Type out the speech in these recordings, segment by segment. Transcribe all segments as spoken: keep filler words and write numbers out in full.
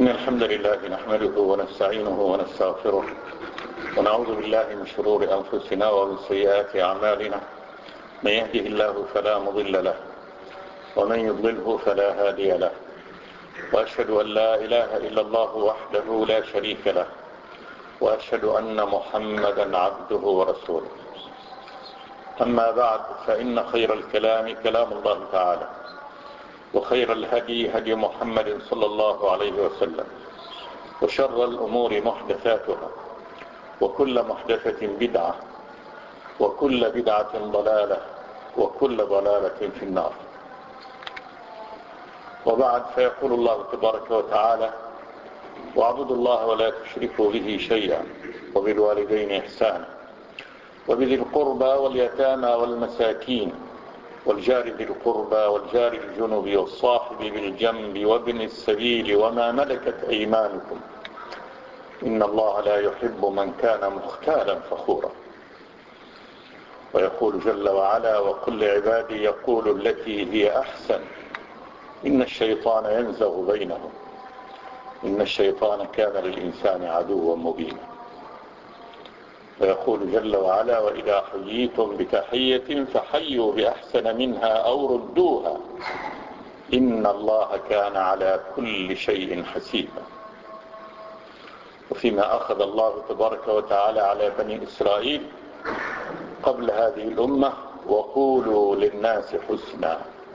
إن الحمد لله نحمده ونستعينه ونستغفره ونعوذ بالله من شرور أنفسنا ومن سيئات أعمالنا. من يهده الله فلا مضل له ومن يضلله فلا هادي له، وأشهد أن لا إله إلا الله وحده لا شريك له، وأشهد أن محمدا عبده ورسوله. أما بعد، فإن خير الكلام كلام الله تعالى، وخير الهدي هدي محمد صلى الله عليه وسلم، وشر الأمور محدثاتها، وكل محدثة بدعة، وكل بدعة ضلالة، وكل ضلالة في النار. وبعد، فيقول الله تبارك وتعالى: واعبدوا الله ولا تشركوا به شيئا وبالوالدين إحسانا وبذي القربى واليتامى والمساكين والجار ذي القربى والجار الجنب والصاحب بالجنب وابن السبيل وما ملكت أيمانكم إن الله لا يحب من كان مختالا فخورا. ويقول جل وعلا: وقل لعبادي يقولوا التي هي أحسن إن الشيطان ينزغ بينهم إن الشيطان كان للإنسان عدوا مبينا. ويقول جل وعلا: وإذا حييتم بتحية فحيوا بأحسن منها أو ردوها إن الله كان على كل شيء حسيبا. وفيما أخذ الله تبارك وتعالى على بني إسرائيل قبل هذه الأمة: وقولوا للناس حسنا.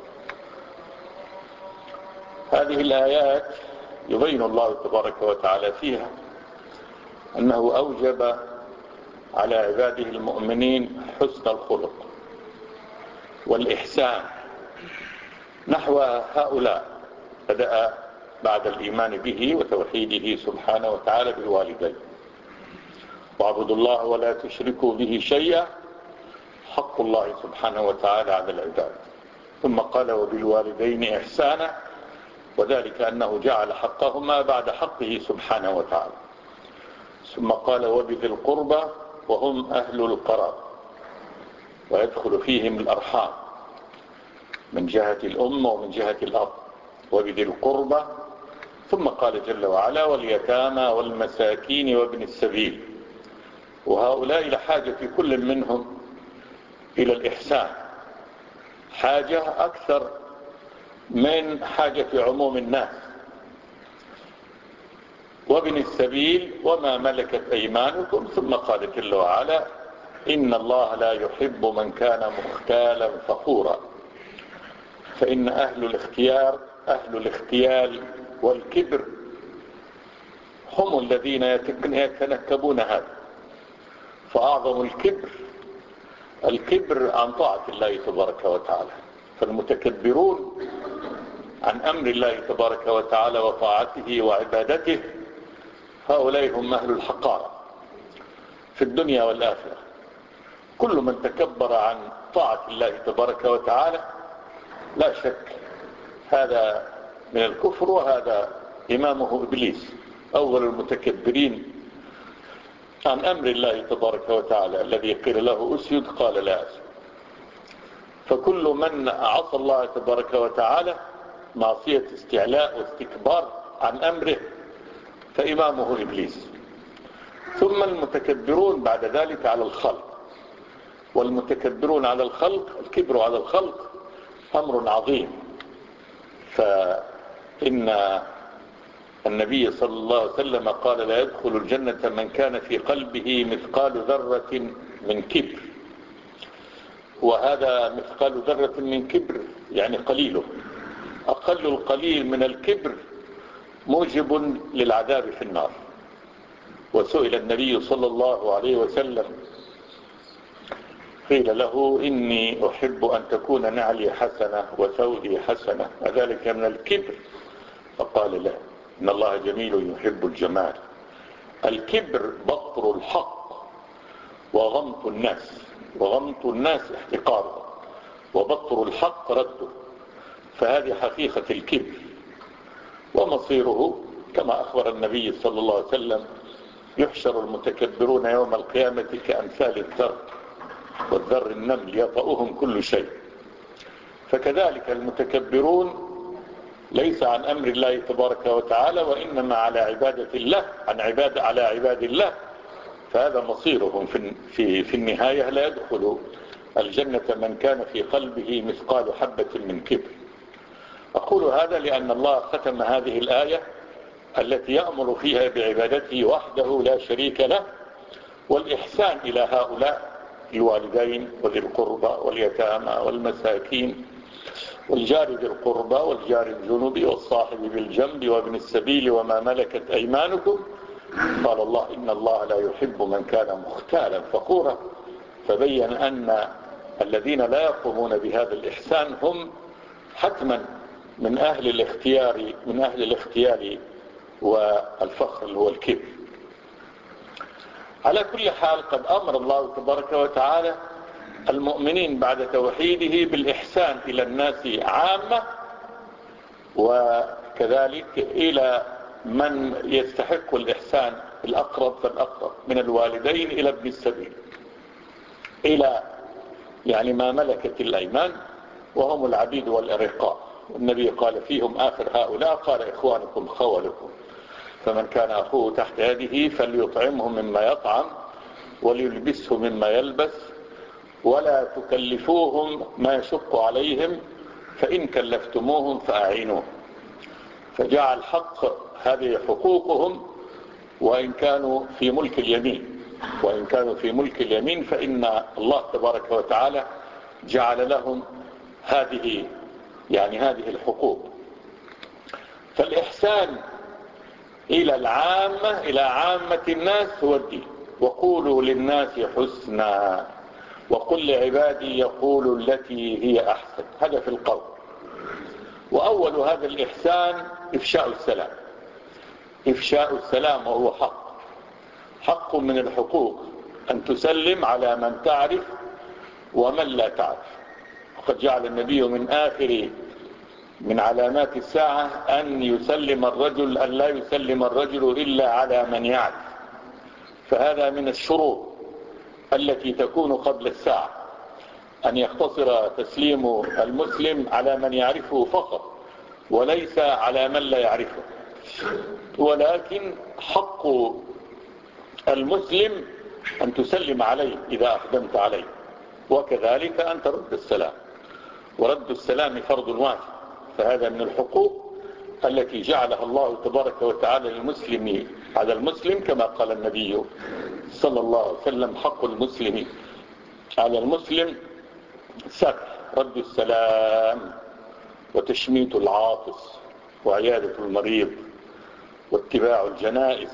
هذه الآيات يبين الله تبارك وتعالى فيها أنه أوجب على عباده المؤمنين حسن الخلق والإحسان نحو هؤلاء. بدأ بعد الإيمان به وتوحيده سبحانه وتعالى بالوالدين: واعبدوا الله ولا تشركوا به شيئا، حق الله سبحانه وتعالى على العباد. ثم قال: وبالوالدين إحسانا، وذلك أنه جعل حقهما بعد حقه سبحانه وتعالى. ثم قال: وبذي القربى، وهم أهل القرابة، ويدخل فيهم الأرحام من جهة الأم ومن جهة الأب. وبذي القربى، ثم قال جل وعلا: واليتامى والمساكين وابن السبيل. وهؤلاء لحاجة في كل منهم إلى الإحسان، حاجة أكثر من حاجة عموم الناس. وابن السبيل وما ملكت أيمانكم. ثم قال جل وعلا: إن الله لا يحب من كان مختالا فخورا. فإن أهل الاختيار أهل الاختيال والكبر هم الذين يتنكبون هذا. فأعظم الكبر الكبر عن طاعة الله تبارك وتعالى. فالمتكبرون عن أمر الله تبارك وتعالى وطاعته وعبادته هؤلاء هم أهل الحقارة في الدنيا والآخرة. كل من تكبر عن طاعة الله تبارك وتعالى لا شك هذا من الكفر، وهذا إمامه إبليس أول المتكبرين عن أمر الله تبارك وتعالى، الذي قيل له أسجد قال لا أسجد. فكل من عصى الله تبارك وتعالى معصية استعلاء واستكبار عن أمره فإمامه إبليس. ثم المتكبرون بعد ذلك على الخلق. والمتكبرون على الخلق، الكبر على الخلق أمر عظيم. فإن النبي صلى الله عليه وسلم قال: لا يدخل الجنة من كان في قلبه مثقال ذرة من كبر. وهذا مثقال ذرة من كبر يعني قليله. أقل القليل من الكبر موجب للعذاب في النار. وسئل النبي صلى الله عليه وسلم، قيل له: إني أحب أن تكون نعلي حسنة وثوبي حسنة، أذلك من الكبر؟ فقال: لا، إن الله جميل يحب الجمال. الكبر بطر الحق وغمط الناس، وغمط الناس احتقاره، وبطر الحق رده. فهذه حقيقة الكبر. ومصيره كما أخبر النبي صلى الله عليه وسلم: يحشر المتكبرون يوم القيامة كأمثال الذر، والذر النمل يطأهم كل شيء. فكذلك المتكبرون ليس عن أمر الله تبارك وتعالى، وإنما على عبادة الله، عن عبادة على عباد الله. فهذا مصيرهم في في في النهاية. لا يدخل الجنة من كان في قلبه مثقال حبة من كبر. أقول هذا لأن الله ختم هذه الآية التي يأمر فيها بعبادته وحده لا شريك له، والإحسان إلى هؤلاء الوالدين وذي القربى واليتامى والمساكين والجار ذي القربى والجار الجنوب والصاحب بالجنب وابن السبيل وما ملكت أيمانكم. قال الله إن الله لا يحب من كان مختالا فخورا. فبين أن الذين لا يقومون بهذا الإحسان هم حتما من أهل الاختيار من أهل الاختيار والفخر اللي هو الكبر. على كل حال قد أمر الله تبارك وتعالى المؤمنين بعد توحيده بالإحسان إلى الناس عامة، وكذلك إلى من يستحق الإحسان الأقرب فالأقرب من الوالدين إلى ابن السبيل، إلى يعني ما ملكت الأيمان وهم العبيد والأرقاء. والنبي قال فيهم آخر هؤلاء قال إخوانكم خولكم، فمن كان أخوه تحت يده فليطعمه مما يطعم وليلبسه مما يلبس ولا تكلفوهم ما يشق عليهم فإن كلفتموهم فأعينوه. فجعل حق هذه حقوقهم وإن كانوا في ملك اليمين، وإن كانوا في ملك اليمين فإن الله تبارك وتعالى جعل لهم هذه يعني هذه الحقوق. فالإحسان إلى العامة إلى عامة الناس هو الدين. وقولوا للناس حسنا وقل لعبادي يقولوا التي هي أحسن. هذا في القول. وأول هذا الإحسان إفشاء السلام. إفشاء السلام وهو حق حق من الحقوق أن تسلم على من تعرف ومن لا تعرف. وقد جعل النبي من آخر من علامات الساعة أن يسلم الرجل أن لا يسلم الرجل إلا على من يعرف. فهذا من الشروط التي تكون قبل الساعة، أن يقتصر تسليم المسلم على من يعرفه فقط وليس على من لا يعرفه. ولكن حق المسلم أن تسلم عليه إذا أقدمت عليه، وكذلك أن ترد السلام، ورد السلام فرض واجب. فهذا من الحقوق التي جعلها الله تبارك وتعالى للمسلم على المسلم، كما قال النبي صلى الله عليه وسلم حق المسلم على المسلم سبع: رد السلام وتشميت العاطس وعيادة المريض واتباع الجنائز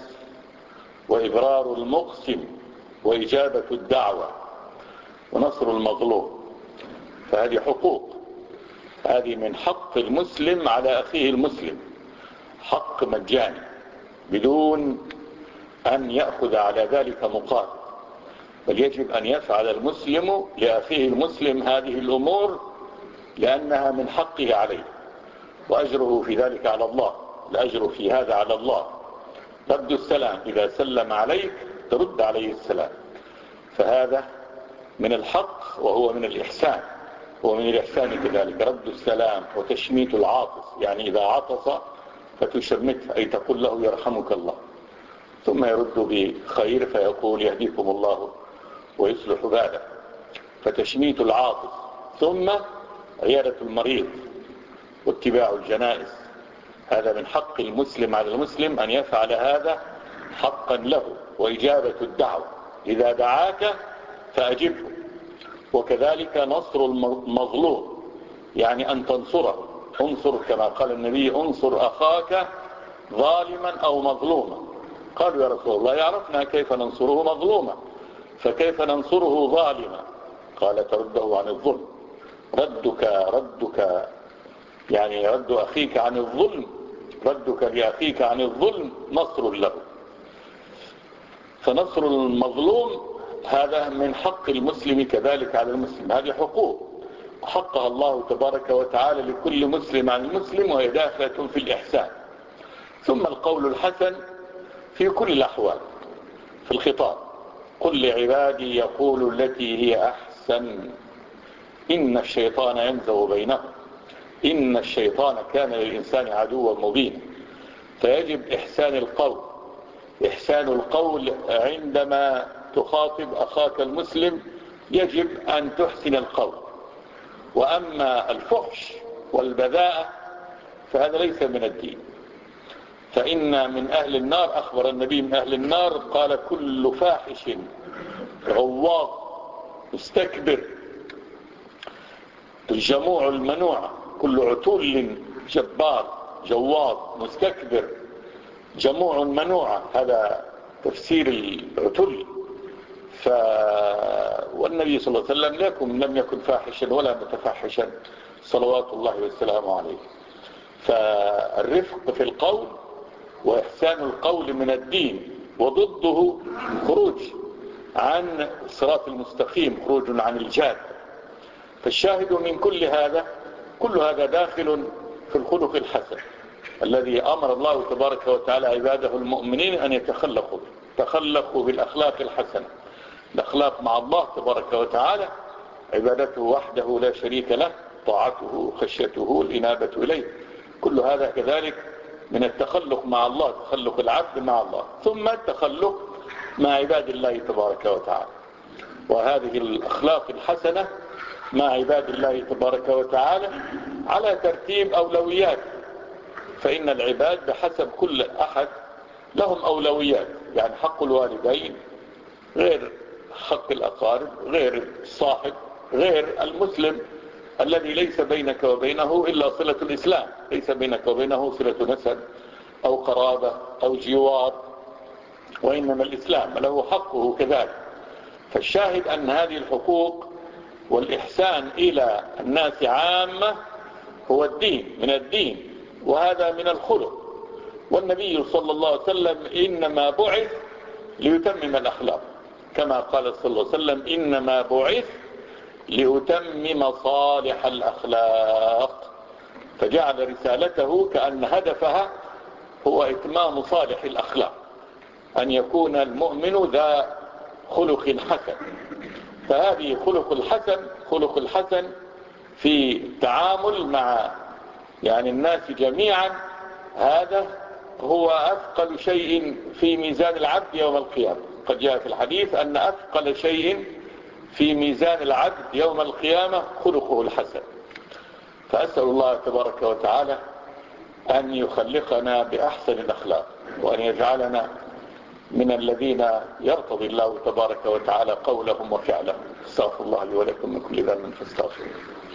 وإبرار المقسم وإجابة الدعوة ونصر المظلوم. فهذه حقوق، هذه من حق المسلم على أخيه المسلم، حق مجاني بدون أن يأخذ على ذلك مقابل، بل يجب أن يفعل المسلم لأخيه المسلم هذه الأمور لأنها من حقه عليه، وأجره في ذلك على الله. الأجر في هذا على الله. رد السلام، إذا سلم عليك ترد عليه السلام، فهذا من الحق وهو من الإحسان. ومن الإحسان كذلك رد السلام وتشميت العاطس، يعني إذا عطس فتشمته، أي تقول له يرحمك الله، ثم يرد بخير فيقول يهديكم الله ويصلح باله. فتشميت العاطس، ثم عيادة المريض واتباع الجنائز. هذا من حق المسلم على المسلم أن يفعل هذا حقا له. وإجابة الدعوة، إذا دعاك فأجبه. وكذلك نصر المظلوم، يعني أن تنصره. انصر كما قال النبي انصر أخاك ظالما أو مظلوما. قالوا يا رسول الله يعرفنا كيف ننصره مظلوما، فكيف ننصره ظالما؟ قال ترده عن الظلم. ردك ردك يعني رد أخيك عن الظلم، ردك لأخيك عن الظلم نصر له. فنصر المظلوم هذا من حق المسلم كذلك على المسلم. هذه حقوق حقها الله تبارك وتعالى لكل مسلم عن المسلم، وهي داخلة في الإحسان. ثم القول الحسن في كل الأحوال في الخطاب: قل لعبادي يقول التي هي أحسن إن الشيطان ينزغ بينهم. إن الشيطان كان للإنسان عدوا مبينا. فيجب إحسان القول، إحسان القول عندما تخاطب أخاك المسلم يجب أن تحسن القول. وأما الفحش والبذاءة فهذا ليس من الدين. فإن من أهل النار، أخبر النبي من أهل النار قال: كل فاحش غواض مستكبر الجموع المنوع، كل عتول جبار جواض مستكبر جموع منوع، هذا تفسير العتل. ف... والنبي صلى الله عليه وسلم لكم لم يكن فاحشا ولا متفحشا صلوات الله والسلام عليه. فالرفق في القول وإحسان القول من الدين، وضده خروج عن الصراط المستقيم، خروج عن الجاد. فالشاهد من كل هذا، كل هذا داخل في الخلق الحسن الذي أمر الله تبارك وتعالى عباده المؤمنين أن يتخلقوا تخلقوا بالأخلاق الحسنة. الأخلاق مع الله تبارك وتعالى عبادته وحده لا شريك له، طاعته، خشيته، الإنابة إليه، كل هذا كذلك من التخلق مع الله، تخلق العبد مع الله، ثم التخلق مع عباد الله تبارك وتعالى. وهذه الأخلاق الحسنة مع عباد الله تبارك وتعالى على ترتيب أولويات. فإن العباد بحسب كل أحد لهم أولويات، يعني حق الوالدين غير حق الأقارب، غير الصاحب، غير المسلم الذي ليس بينك وبينه إلا صلة الإسلام، ليس بينك وبينه صلة نسب أو قرابة أو جوار، وإنما الإسلام له حقه كذلك. فالشاهد أن هذه الحقوق والإحسان إلى الناس عامة هو الدين، من الدين، وهذا من الخلق. والنبي صلى الله عليه وسلم إنما بعث ليتمم الأخلاق، كما قال صلى الله عليه وسلم: إنما بعث ليتمم صالح الأخلاق. فجعل رسالته كأن هدفها هو إتمام صالح الأخلاق، أن يكون المؤمن ذا خلق حسن. فهذه خلق الحسن، خلق الحسن في التعامل مع يعني الناس جميعا، هذا هو أثقل شيء في ميزان العبد يوم القيامة. قد جاء في الحديث أن أثقل شيء في ميزان العبد يوم القيامة خلقه الحسن. فأسأل الله تبارك وتعالى أن يخلقنا بأحسن الأخلاق، وأن يجعلنا من الذين يرتضي الله تبارك وتعالى قولهم وفعلهم. استغفر الله لي ولكم من كل ذنب فاستغفروه.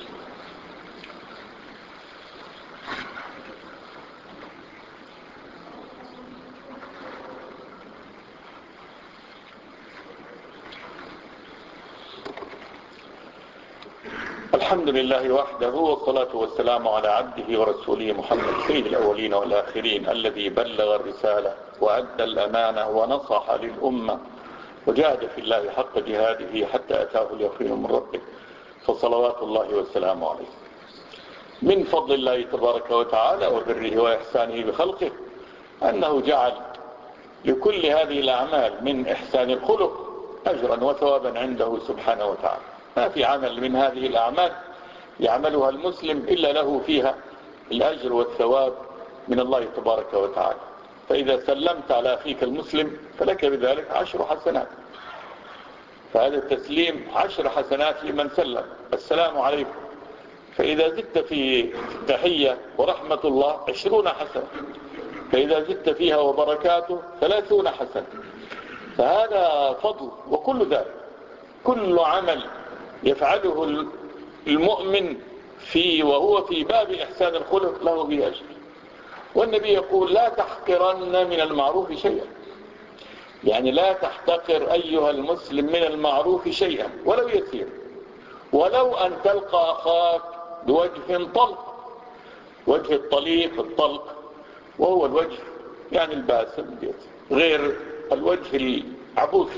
الحمد لله وحده، والصلاة والسلام على عبده ورسوله محمد سيد الأولين والآخرين، الذي بلغ الرسالة وأدى الأمانة ونصح للأمة وجاهد في الله حق جهاده حتى أتاه اليقين من ربه، فصلوات الله والسلام عليه. من فضل الله تبارك وتعالى وبره وإحسانه بخلقه أنه جعل لكل هذه الأعمال من إحسان الخلق أجرا وثوابا عنده سبحانه وتعالى. ما في عمل من هذه الأعمال يعملها المسلم إلا له فيها الأجر والثواب من الله تبارك وتعالى. فإذا سلمت على أخيك المسلم فلك بذلك عشر حسنات، فهذا التسليم عشر حسنات لمن سلم. السلام عليكم، فإذا زدت في التحية ورحمة الله عشرون حسنة، فإذا زدت فيها وبركاته ثلاثون حسنة. فهذا فضل. وكل ذلك، كل عمل يفعله المؤمن في وهو في باب إحسان الخلق له به أجر. والنبي يقول: لا تحقرن من المعروف شيئا، يعني لا تحتقر أيها المسلم من المعروف شيئا ولو يسير، ولو أن تلقى أخاك بوجه طلق. وجه الطليق الطلق وهو الوجه يعني الباسم غير الوجه العبوس.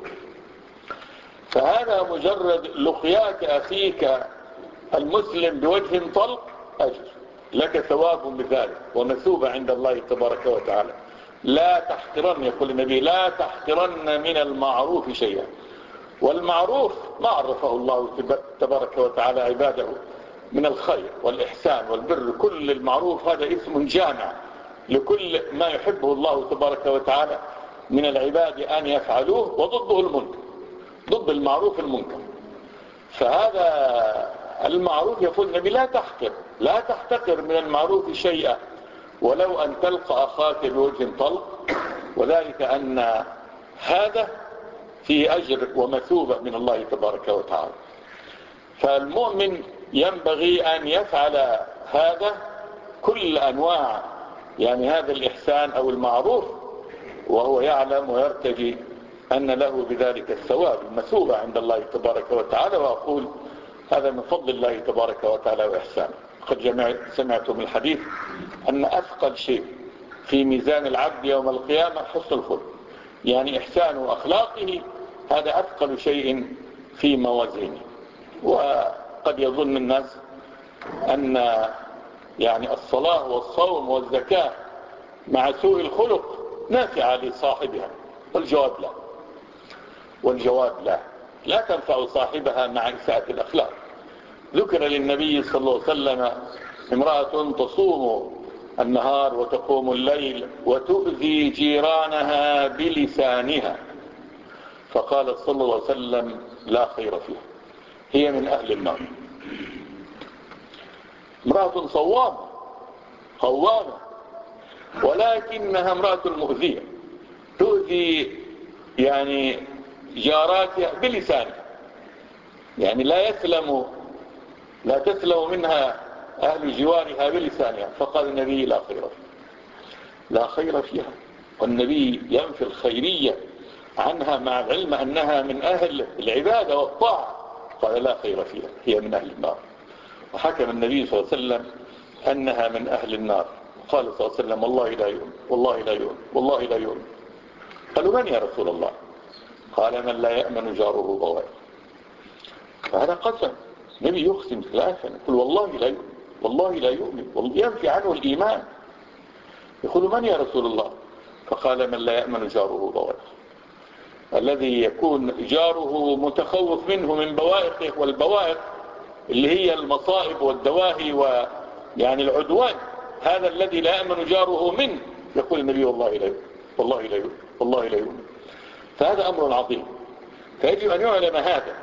فهذا مجرد لقياك أخيك المسلم بوجه طلق أجر، لك ثواب بذلك ومثوبة عند الله تبارك وتعالى. لا تحقرن، يقول النبي: لا تحقرن من المعروف شيئا. والمعروف ما عرفه الله تبارك وتعالى عباده من الخير والإحسان والبر، كل المعروف هذا اسم جامع لكل ما يحبه الله تبارك وتعالى من العباد أن يفعلوه، وضده المنكر، ضد المعروف المنكر. فهذا المعروف يقول النبي لا تحقر لا تحتقر من المعروف شيئا ولو أن تلقى أخاك بوجه طلق، وذلك أن هذا فيه أجر ومثوبة من الله تبارك وتعالى. فالمؤمن ينبغي أن يفعل هذا كل أنواع يعني هذا الإحسان أو المعروف، وهو يعلم ويرتجي أن له بذلك الثواب المثوبة عند الله تبارك وتعالى. وأقول هذا من فضل الله تبارك وتعالى وإحسانه. قد سمعتم الحديث أن أثقل شيء في ميزان العبد يوم القيامة حسن الخلق، يعني إحسان وأخلاقه هذا أثقل شيء في موازينه. وقد يظن الناس أن يعني الصلاة والصوم والزكاة مع سوء الخلق نافعة لصاحبها، والجواب لا والجواب لا لا تنفع صاحبها مع إساءة الأخلاق. ذكر للنبي صلى الله عليه وسلم امرأة تصوم النهار وتقوم الليل وتؤذي جيرانها بلسانها، فقال صلى الله عليه وسلم لا خير فيها، هي من أهل النار. امرأة صوامة قوامة، ولكنها امرأة مؤذية تؤذي يعني جاراتها بلسانها، يعني لا يسلم لا تسلم منها أهل جوارها بلسانها. فقال النبي لا خير فيها لا خير فيها والنبي ينفي الخيرية عنها مع العلم أنها من أهل العبادة والطاعة. قال لا خير فيها، هي من أهل النار. وحكم النبي صلى الله عليه وسلم أنها من أهل النار. قال صلى الله عليه وسلم والله لا يؤمن والله لا يؤمن والله لا يؤمن. قالوا من يا رسول الله؟ قال من لا يأمن جاره بوائه. فهذا قسم، النبي يقسم ثلاثا يقول والله لا يؤمن والله لا يؤمن، ينفي عنه الإيمان. يقول من يا رسول الله؟ فقال من لا يأمن جاره بوائه، الذي يكون جاره متخوف منه من بوائقه، والبوائق اللي هي المصائب والدواهي ويعني العدوان، هذا الذي لا يأمن جاره منه. يقول النبي والله لا يؤمن والله لا يؤمن والله لا يؤمن. فهذا أمر عظيم. فيجب أن يعلم هذا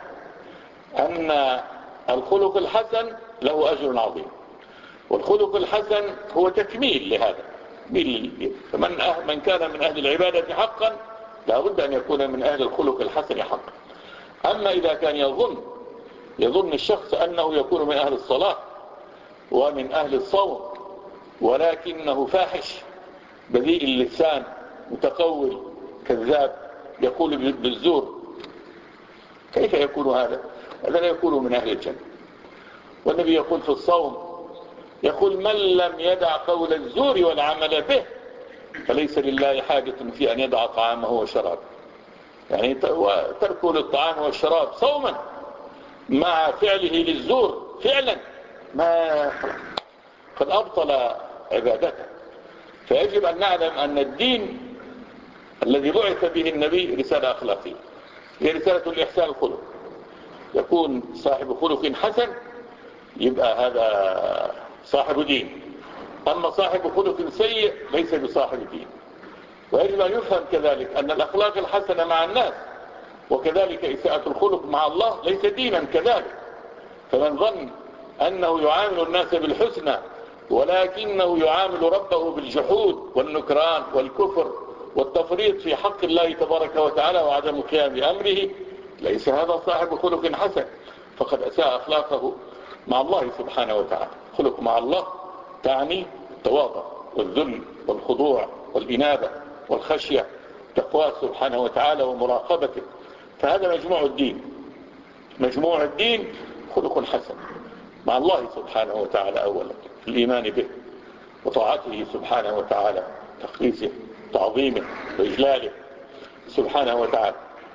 أن الخلق الحسن له أجر عظيم، والخلق الحسن هو تكميل لهذا. فمن أه من كان من أهل العبادة حقا لا بد أن يكون من أهل الخلق الحسن حقا. أما إذا كان يظن يظن الشخص أنه يكون من أهل الصلاة ومن أهل الصوم ولكنه فاحش بذيء اللسان متقول كذاب يقول بالزور، كيف يكون هذا؟ هذا لا يكون من أهل الجنة. والنبي يقول في الصوم يقول من لم يدع قول الزور والعمل به فليس لله حاجة في أن يدع طعامه وشرابه. يعني تركه للطعام والشراب صوما مع فعله للزور فعلا ما قد أبطل عبادته. فيجب أن نعلم أن الدين الذي بعث به النبي رسالة أخلاقية، هي رسالة الإحسان الخلق. يكون صاحب خلق حسن يبقى هذا صاحب دين، أما صاحب خلق سيء ليس بصاحب دين. ويجب أن يفهم كذلك أن الأخلاق الحسنة مع الناس وكذلك إساءة الخلق مع الله ليس دينا كذلك. فمن ظن أنه يعامل الناس بالحسنى ولكنه يعامل ربه بالجحود والنكران والكفر والتفريط في حق الله تبارك وتعالى وعدم القيام بأمره، ليس هذا صاحب خلق حسن، فقد أساء أخلاقه مع الله سبحانه وتعالى. خلق مع الله تعني التواضع والذل والخضوع والإنابة والخشية، تقواه سبحانه وتعالى ومراقبته. فهذا مجموع الدين، مجموع الدين خلق حسن مع الله سبحانه وتعالى أولا، الإيمان به وطاعته سبحانه وتعالى، تقديسه تعظيمه وإجلاله سبحانه وتعالى،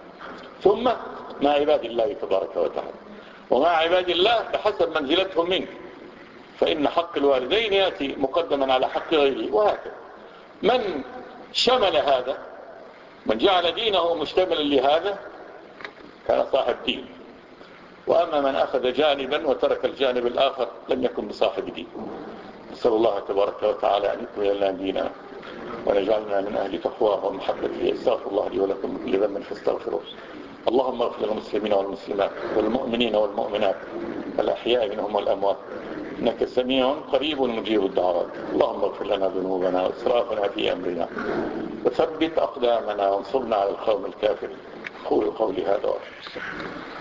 ثم مع عباد الله تبارك وتعالى، ومع عباد الله بحسب منزلتهم منك، فإن حق الوالدين يأتي مقدما على حق غيره، وهكذا. من شمل هذا، من جعل دينه مشتملا لهذا كان صاحب دين. وأما من أخذ جانبا وترك الجانب الآخر لم يكن بصاحب دين. نسأل الله تبارك وتعالى أن يكمل لنا ديننا ونجعلنا من أهل تقواه ومحبته. استغفر الله لي ولكم من كل ذنب فاستغفروه. اللهم اغفر للمسلمين والمسلمات والمؤمنين والمؤمنات الأحياء منهم والأموات إنك سميع قريب مجيب الدعوات. اللهم اغفر لنا ذنوبنا وإسرافنا في أمرنا وثبت أقدامنا وانصرنا على القوم الكافرين. قولوا قولي هذا وأشهد.